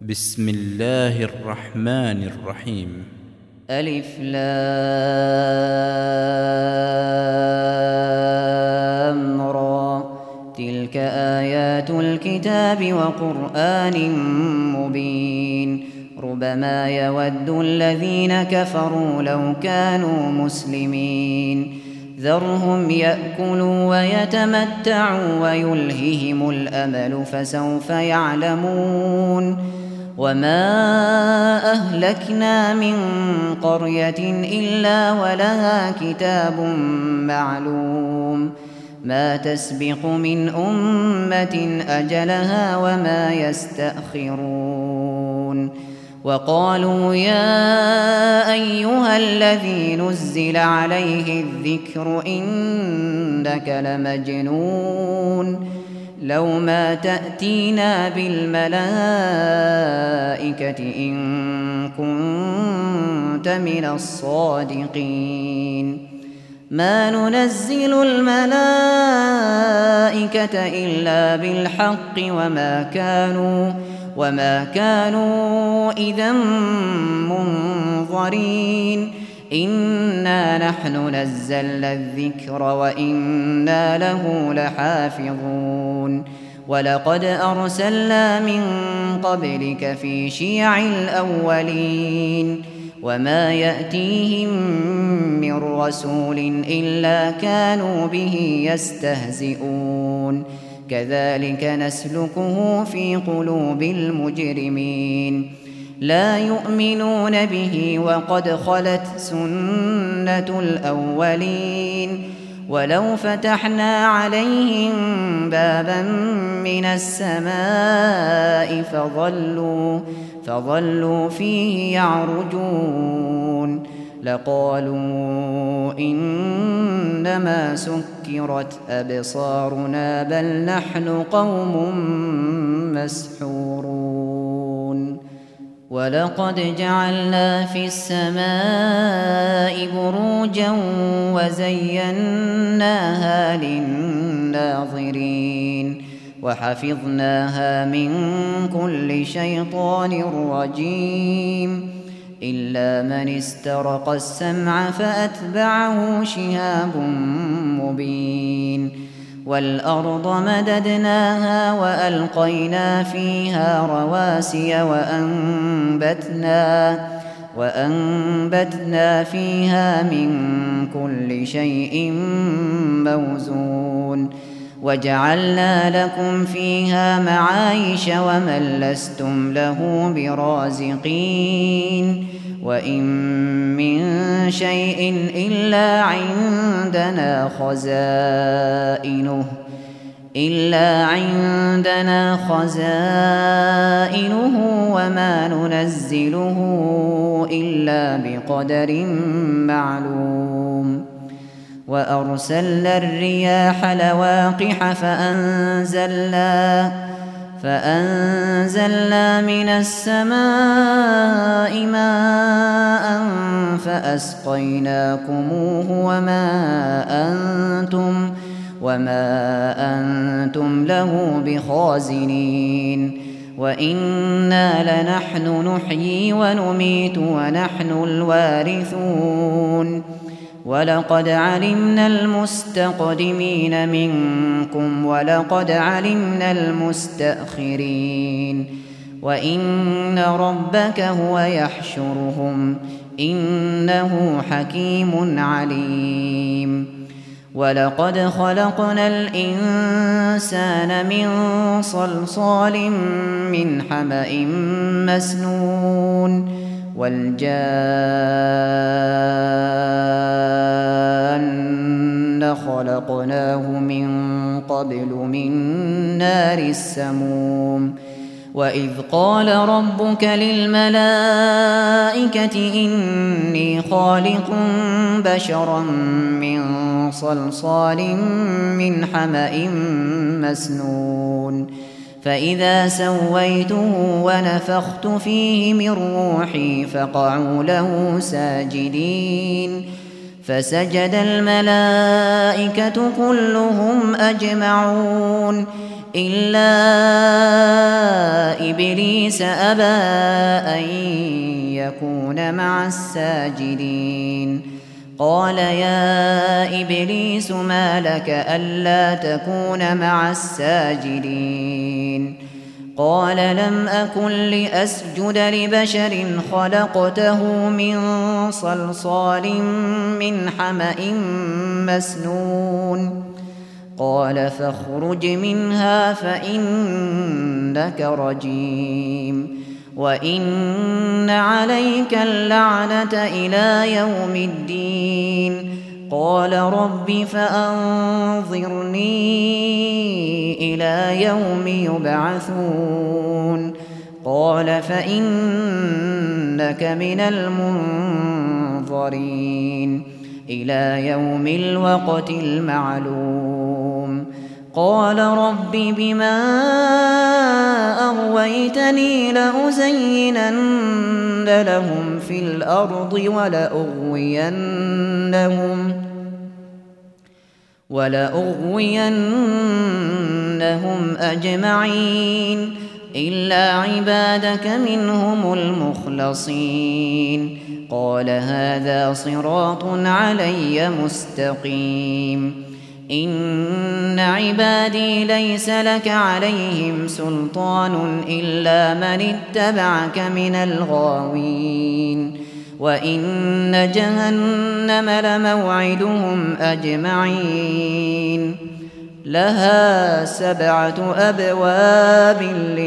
بسم الله الرحمن الرحيم. ألف لام را تلك آيات الكتاب وقرآن مبين ربما يود الذين كفروا لو كانوا مسلمين ذرهم يأكلوا ويتمتعوا ويلههم الأمل فسوف يعلمون وما أهلكنا من قرية إلا ولها كتاب معلوم ما تسبق من أمة أجلها وما يستأخرون وقالوا يا أيها الذي نزل عليه الذكر إنك لمجنون لو ما تأتينا بالملائكة إن كنت من الصادقين ما ننزل الملائكة إلا بالحق وما كانوا إذا منظرين إنا نحن نزلنا الذكر وإنا له لحافظون ولقد أرسلنا من قبلك في شيع الأولين وما يأتيهم من رسول إلا كانوا به يستهزئون كذلك نسلكه في قلوب المجرمين لا يؤمنون به وقد خلت سنة الأولين ولو فتحنا عليهم بابا من السماء فظلوا فيه يعرجون لقالوا إنما سكرت أبصارنا بل نحن قوم مسحورون ولقد جعلنا في السماء بروجا وزيناها للناظرين وحفظناها من كل شيطان رجيم إلا من استرق السمع فأتبعه شهاب مبين والأرض مددناها وألقينا فيها رواسي وأنبتنا فيها من كل شيء موزون وجعلنا لكم فيها معايش ومن لستم له برازقين وإن من شيء إلا عندنا خزائنه وما ننزله إلا بقدر معلوم وأرسلنا الرياح لواقح فأنزلنا من السماء ماء فأسقيناكموه وما أنتم له بخازنين وإنا لنحن نحيي ونميت ونحن الوارثون ولقد علمنا المستقدمين منكم ولقد علمنا المستأخرين وإن ربك هو يحشرهم إنه حكيم عليم ولقد خلقنا الإنسان من صلصال من حمأ مسنون والجان خلقناه من قبل من نار السموم وإذ قال ربك للملائكة إني خالق بشرا من صلصال من حمأ مسنون فإذا سويته ونفخت فيه من روحي فقعوا له ساجدين فسجد الملائكة كلهم أجمعون إلا إبليس أبى أن يكون مع الساجدين قال يا إبليس ما لك ألا تكون مع الساجدين قال لم أكن لأسجد لبشر خلقته من صلصال من حمأ مسنون قال فاخرج منها فإنك رجيم وإن عليك اللعنة إلى يوم الدين قال رب فأنظرني إلى يوم يبعثون قال فإنك من المنظرين إلى يوم الوقت المعلوم قال رب بما أغويتني لأزينن لهم في الأرض ولأغوينهم أجمعين إلا عبادك منهم المخلصين قال هذا صراط علي مستقيم إن عبادي ليس لك عليهم سلطان إلا من اتبعك من الغاوين وإن جهنم لموعدهم أجمعين لها 7 أبواب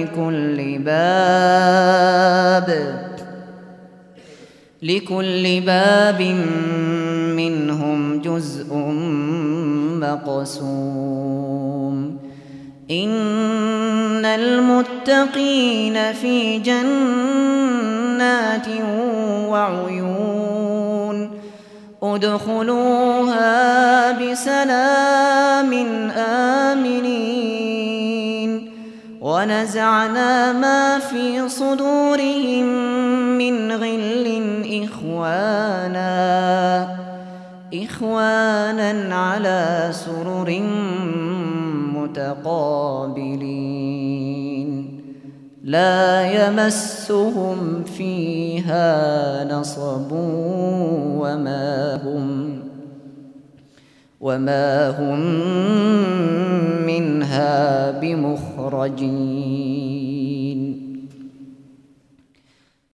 لكل باب منهم جزء مقسوم إن المتقين في جنات وعيون ادخلوها بسلام آمنين ونزعنا ما في صدورهم من غل إخوانا على سرر متقابلين لا يمسهم فيها نصب وما هم منها بمخرجين